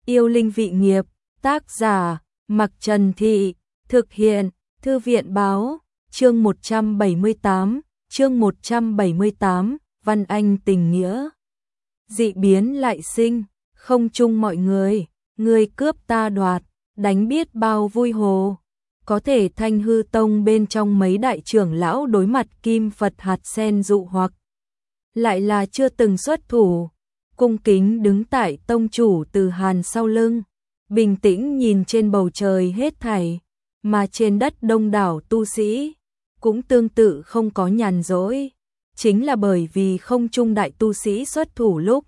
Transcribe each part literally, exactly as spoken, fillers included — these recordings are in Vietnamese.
Yêu linh vị nghiệp, tác giả, Mặc Trần Thị, thực hiện, Thư viện báo, chương một trăm bảy mươi tám, chương một trăm bảy mươi tám, Văn Anh tình nghĩa. Dị biến lại sinh, không chung mọi người, người cướp ta đoạt, đánh biết bao vui hồ. Có thể Thanh Hư Tông bên trong mấy đại trưởng lão đối mặt Kim Phật hạt sen dụ hoặc lại là chưa từng xuất thủ, cung kính đứng tại tông chủ Từ Hàn sau lưng, bình tĩnh nhìn trên bầu trời hết thảy, mà trên đất đông đảo tu sĩ cũng tương tự không có nhàn rỗi, chính là bởi vì không trung đại tu sĩ xuất thủ lúc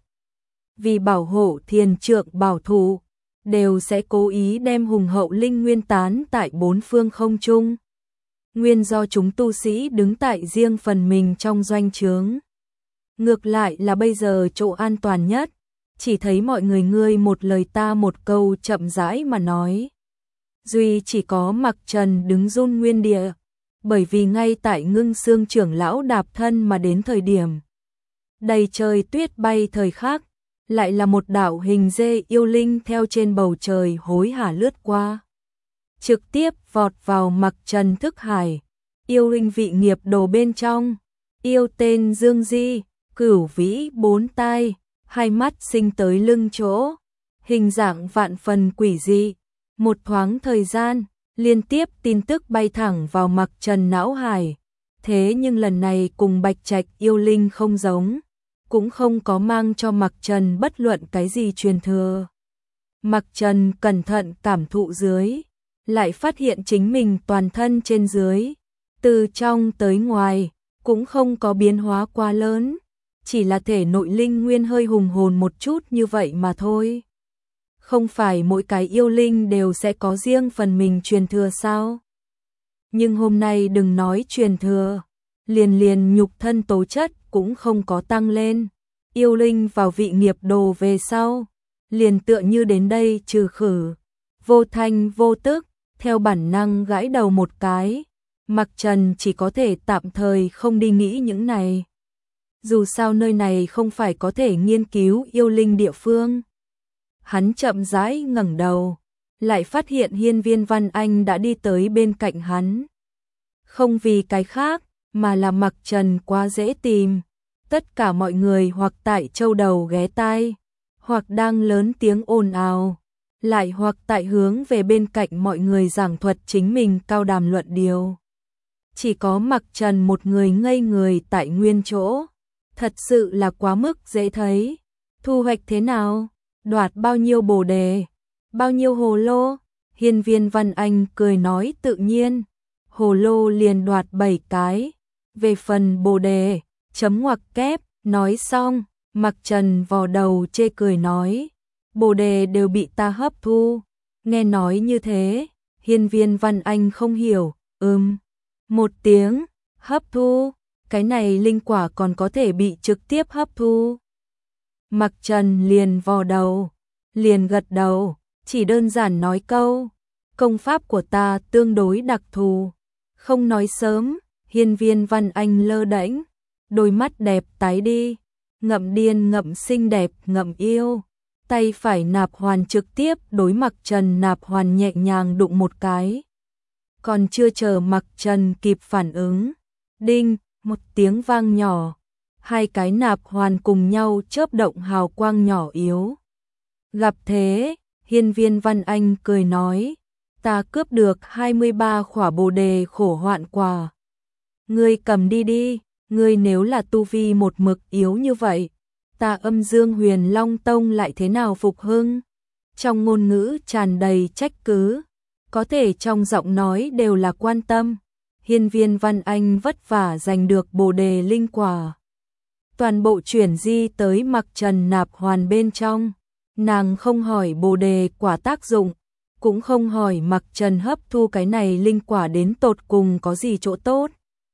vì bảo hộ thiền trượng bảo thủ, đều sẽ cố ý đem hùng hậu linh nguyên tán tại bốn phương không trung. Nguyên do chúng tu sĩ đứng tại riêng phần mình trong doanh trướng. Ngược lại là bây giờ chỗ an toàn nhất, chỉ thấy mọi người ngươi một lời ta một câu chậm rãi mà nói. Duy chỉ có Mặc Trần đứng run nguyên địa, bởi vì ngay tại Ngưng Xương trưởng lão đạp thân mà đến thời điểm đầy trời tuyết bay thời khắc, lại là một đạo hình dê yêu linh theo trên bầu trời hối hả lướt qua, trực tiếp vọt vào Mặc Trần thức hải, yêu linh vị nghiệp đồ bên trong, yêu tên Dương Di, cửu vĩ bốn tai, hai mắt sinh tới lưng chỗ, hình dạng vạn phần quỷ dị, một thoáng thời gian, liên tiếp tin tức bay thẳng vào Mặc Trần não hải, thế nhưng lần này cùng Bạch Trạch yêu linh không giống, cũng không có mang cho Mặc Trần bất luận cái gì truyền thừa. Mặc Trần cẩn thận cảm thụ dưới, lại phát hiện chính mình toàn thân trên dưới, từ trong tới ngoài, cũng không có biến hóa quá lớn, chỉ là thể nội linh nguyên hơi hùng hồn một chút như vậy mà thôi. Không phải mỗi cái yêu linh đều sẽ có riêng phần mình truyền thừa sao? Nhưng hôm nay đừng nói truyền thừa, liền liền nhục thân tố chất cũng không có tăng lên. Yêu linh vào vị nghiệp đồ về sau, liền tựa như đến đây trừ khử, vô thanh vô tức, theo bản năng gãi đầu một cái. Mặc Trần chỉ có thể tạm thời không đi nghĩ những này. Dù sao nơi này không phải có thể nghiên cứu yêu linh địa phương. Hắn chậm rãi ngẩng đầu, lại phát hiện Hiên Viên Văn Anh đã đi tới bên cạnh hắn. Không vì cái khác, mà là Mặc Trần quá dễ tìm. Tất cả mọi người hoặc tại châu đầu ghé tai, hoặc đang lớn tiếng ồn ào, lại hoặc tại hướng về bên cạnh mọi người giảng thuật chính mình cao đàm luận điều. Chỉ có Mặc Trần một người ngây người tại nguyên chỗ, thật sự là quá mức dễ thấy. Thu hoạch thế nào? Đoạt bao nhiêu bồ đề? Bao nhiêu hồ lô? Hiên Viên Văn Anh cười nói tự nhiên, hồ lô liền đoạt bảy cái, về phần bồ đề, chấm ngoặc kép, nói xong, Mặc Trần vò đầu chê cười nói, bồ đề đều bị ta hấp thu. Nghe nói như thế, Hiên Viên Văn Anh không hiểu, ừm, một tiếng, hấp thu, cái này linh quả còn có thể bị trực tiếp hấp thu. Mặc Trần liền vò đầu, liền gật đầu, chỉ đơn giản nói câu, công pháp của ta tương đối đặc thù, không nói sớm. Hiên Viên Văn Anh lơ đễnh, đôi mắt đẹp tái đi, ngậm điên ngậm xinh đẹp ngậm yêu, tay phải nạp hoàn trực tiếp đối Mặc Trần nạp hoàn nhẹ nhàng đụng một cái. Còn chưa chờ Mặc Trần kịp phản ứng, đinh, một tiếng vang nhỏ, hai cái nạp hoàn cùng nhau chớp động hào quang nhỏ yếu. Gặp thế, Hiên Viên Văn Anh cười nói, ta cướp được hai mươi ba khỏa bồ đề khổ hoạn quả. Ngươi cầm đi đi, ngươi nếu là tu vi một mực yếu như vậy, ta Âm Dương Huyền Long Tông lại thế nào phục hưng? Trong ngôn ngữ tràn đầy trách cứ, có thể trong giọng nói đều là quan tâm. Hiên Viên Văn Anh vất vả giành được bồ đề linh quả, toàn bộ chuyển di tới Mặc Trần nạp hoàn bên trong. Nàng không hỏi bồ đề quả tác dụng, cũng không hỏi Mặc Trần hấp thu cái này linh quả đến tột cùng có gì chỗ tốt.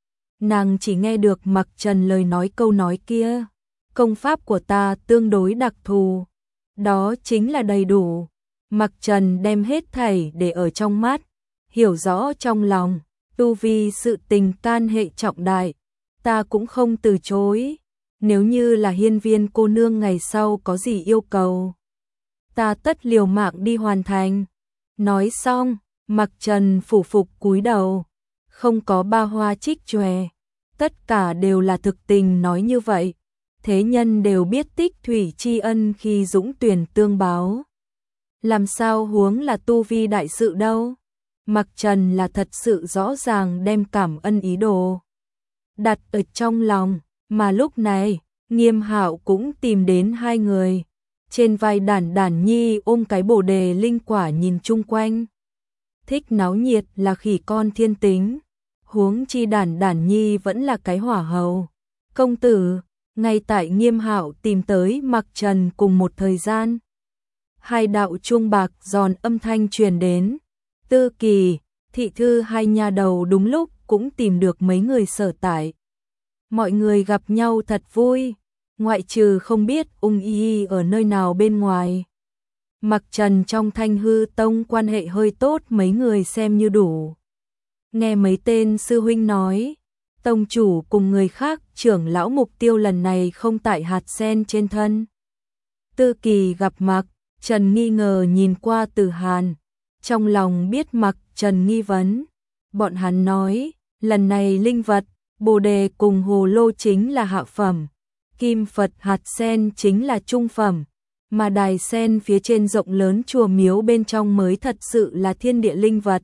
Nàng chỉ nghe được Mặc Trần lời nói câu nói kia, công pháp của ta tương đối đặc thù, đó chính là đầy đủ. Mặc Trần đem hết thảy để ở trong mắt, hiểu rõ trong lòng, tu vi sự tình can hệ trọng đại, ta cũng không từ chối. Nếu như là Hiên Viên cô nương ngày sau có gì yêu cầu, ta tất liều mạng đi hoàn thành. Nói xong, Mặc Trần phủ phục cúi đầu, không có ba hoa trích chòe, tất cả đều là thực tình nói như vậy. Thế nhân đều biết tích thủy tri ân khi dũng tuyển tương báo. Làm sao huống là tu vi đại sự đâu. Mặc Trần là thật sự rõ ràng đem cảm ân ý đồ đặt ở trong lòng, mà lúc này, Nghiêm Hạo cũng tìm đến hai người. Trên vai Đản Đản Nhi ôm cái bồ đề linh quả nhìn chung quanh. Thích náo nhiệt là khỉ con thiên tính, huống chi Đản Đản Nhi vẫn là cái hỏa hầu. Công tử, ngay tại Nghiêm Hạo tìm tới Mặc Trần cùng một thời gian. Hai đạo chuông bạc giòn âm thanh truyền đến. Tư Kỳ, Thị Thư hai nhà đầu đúng lúc cũng tìm được mấy người sở tại. Mọi người gặp nhau thật vui, ngoại trừ không biết Ung Y ở nơi nào bên ngoài. Mặc Trần trong Thanh Hư Tông quan hệ hơi tốt mấy người xem như đủ. Nghe mấy tên sư huynh nói, tông chủ cùng người khác trưởng lão mục tiêu lần này không tại hạt sen trên thân. Tư Kỳ gặp Mặc Trần nghi ngờ nhìn qua Từ Hàn, trong lòng biết Mặc Trần nghi vấn. Bọn hắn nói, lần này linh vật, bồ đề cùng hồ lô chính là hạ phẩm, kim Phật hạt sen chính là trung phẩm, mà đài sen phía trên rộng lớn chùa miếu bên trong mới thật sự là thiên địa linh vật.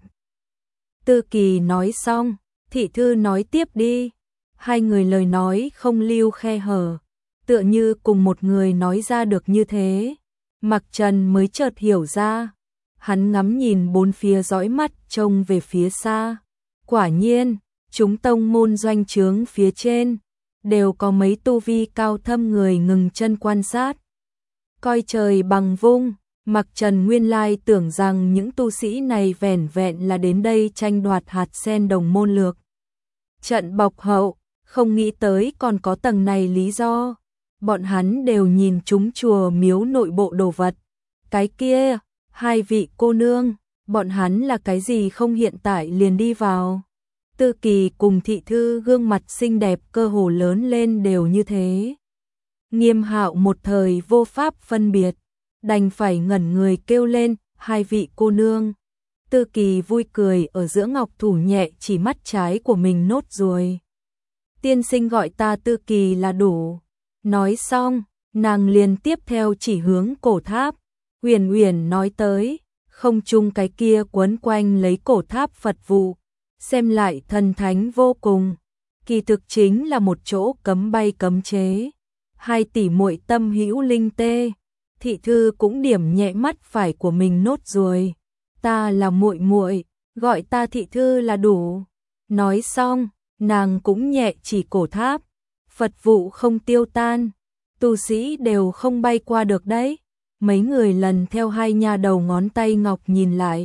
Tư Kỳ nói xong, Thị Thư nói tiếp đi. Hai người lời nói không lưu khe hở, tựa như cùng một người nói ra được như thế. Mặc Trần mới chợt hiểu ra, hắn ngắm nhìn bốn phía dõi mắt trông về phía xa. Quả nhiên, chúng tông môn doanh trướng phía trên, đều có mấy tu vi cao thâm người ngừng chân quan sát. Coi trời bằng vung, Mặc Trần nguyên lai tưởng rằng những tu sĩ này vẻn vẹn là đến đây tranh đoạt hạt sen đồng môn lược. Trận bọc hậu, không nghĩ tới còn có tầng này lý do. Bọn hắn đều nhìn chúng chùa miếu nội bộ đồ vật. Cái kia, hai vị cô nương, bọn hắn là cái gì không hiện tại liền đi vào. Tư Kỳ cùng Thị Thư gương mặt xinh đẹp cơ hồ lớn lên đều như thế. Nghiêm Hạo một thời vô pháp phân biệt, đành phải ngẩn người kêu lên, hai vị cô nương. Tư Kỳ vui cười ở giữa ngọc thủ nhẹ chỉ mắt trái của mình nốt ruồi. Tiên sinh gọi ta Tư Kỳ là đủ. Nói xong, nàng liền tiếp theo chỉ hướng cổ tháp. Uyển Uyển nói tới, không chung cái kia quấn quanh lấy cổ tháp Phật vụ, xem lại thần thánh vô cùng. Kỳ thực chính là một chỗ cấm bay cấm chế. Hai tỷ muội tâm hữu linh tê. Thị Thư cũng điểm nhẹ mắt phải của mình nốt ruồi. Ta là muội muội, gọi ta Thị Thư là đủ. Nói xong, nàng cũng nhẹ chỉ cổ tháp. Phật vụ không tiêu tan, tu sĩ đều không bay qua được đấy. Mấy người lần theo hai nha đầu ngón tay ngọc nhìn lại.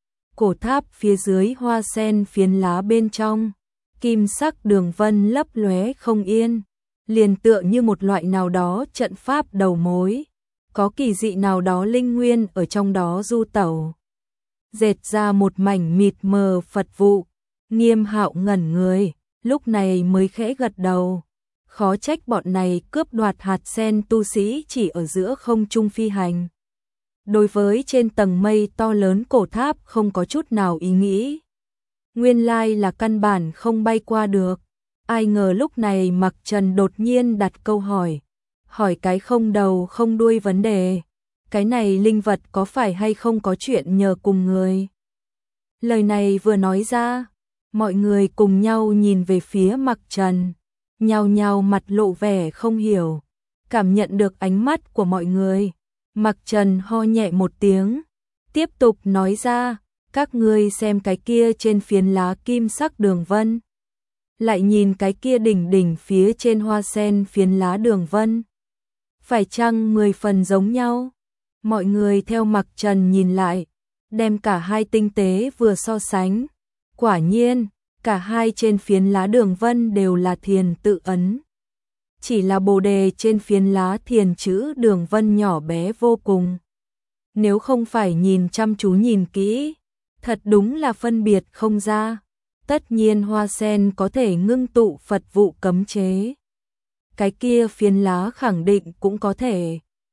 Cổ tháp phía dưới hoa sen phiến lá bên trong, kim sắc đường vân lấp lóe không yên, liền tựa như một loại nào đó trận pháp đầu mối. Có kỳ dị nào đó linh nguyên ở trong đó du tẩu. Dệt ra một mảnh mịt mờ Phật vụ. Nghiêm Hạo ngẩn người, lúc này mới khẽ gật đầu. Khó trách bọn này cướp đoạt hạt sen tu sĩ chỉ ở giữa không trung phi hành. Đối với trên tầng mây to lớn cổ tháp không có chút nào ý nghĩ. Nguyên lai là căn bản không bay qua được. Ai ngờ lúc này Mặc Trần đột nhiên đặt câu hỏi. Hỏi cái không đầu không đuôi vấn đề. Cái này linh vật có phải hay không có chuyện nhờ cùng người? Lời này vừa nói ra, mọi người cùng nhau nhìn về phía Mặc Trần. Nhao nhao mặt lộ vẻ không hiểu, cảm nhận được ánh mắt của mọi người. Mặc Trần ho nhẹ một tiếng, tiếp tục nói ra, các ngươi xem cái kia trên phiến lá kim sắc đường vân. Lại nhìn cái kia đỉnh đỉnh phía trên hoa sen phiến lá đường vân. Phải chăng mười phần giống nhau? Mọi người theo Mặc Trần nhìn lại, đem cả hai tinh tế vừa so sánh. Quả nhiên, cả hai trên phiến lá đường vân đều là thiền tự ấn. Chỉ là bồ đề trên phiến lá thiền chữ đường vân nhỏ bé vô cùng. Nếu không phải nhìn chăm chú nhìn kỹ, thật đúng là phân biệt không ra. Tất nhiên hoa sen có thể ngưng tụ Phật vụ cấm chế. Cái kia phiến lá khẳng định cũng có thể.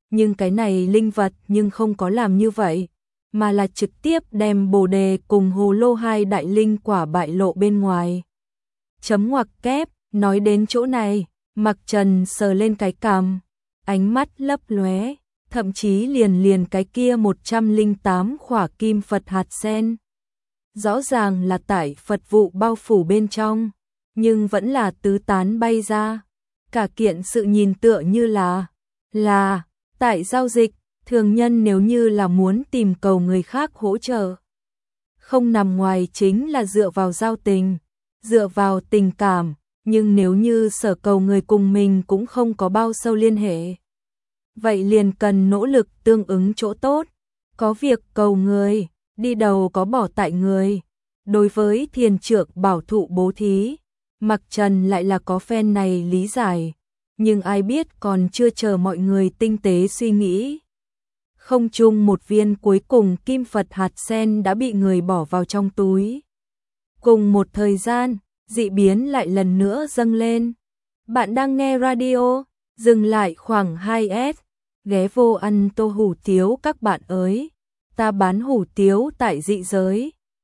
nhưng cái này linh vật nhưng không có làm như vậy, mà là trực tiếp đem bồ đề cùng hồ lô hai đại linh quả bại lộ bên ngoài. Chấm ngoặc kép, nói đến chỗ này, Mặc Trần sờ lên cái cằm, ánh mắt lấp lóe, thậm chí liền liền cái kia một trăm lẻ tám khỏa kim Phật hạt sen. Rõ ràng là tải Phật vụ bao phủ bên trong, nhưng vẫn là tứ tán bay ra. Cả kiện sự nhìn tựa như là, là, tại giao dịch, thường nhân nếu như là muốn tìm cầu người khác hỗ trợ. Không nằm ngoài chính là dựa vào giao tình, dựa vào tình cảm, nhưng nếu như sở cầu người cùng mình cũng không có bao sâu liên hệ. Vậy liền cần nỗ lực tương ứng chỗ tốt, có việc cầu người, đi đầu có bỏ tại người. Đối với thiền trượng bảo thụ bố thí, Mặc Trần lại là có phen này lý giải, nhưng ai biết còn chưa chờ mọi người tinh tế suy nghĩ. Không chung một viên cuối cùng kim Phật hạt sen đã bị người bỏ vào trong túi. Cùng một thời gian, dị biến lại lần nữa dâng lên. Bạn đang nghe radio, dừng lại khoảng hai S, ghé vô ăn tô hủ tiếu các bạn ơi. Ta bán hủ tiếu tại dị giới,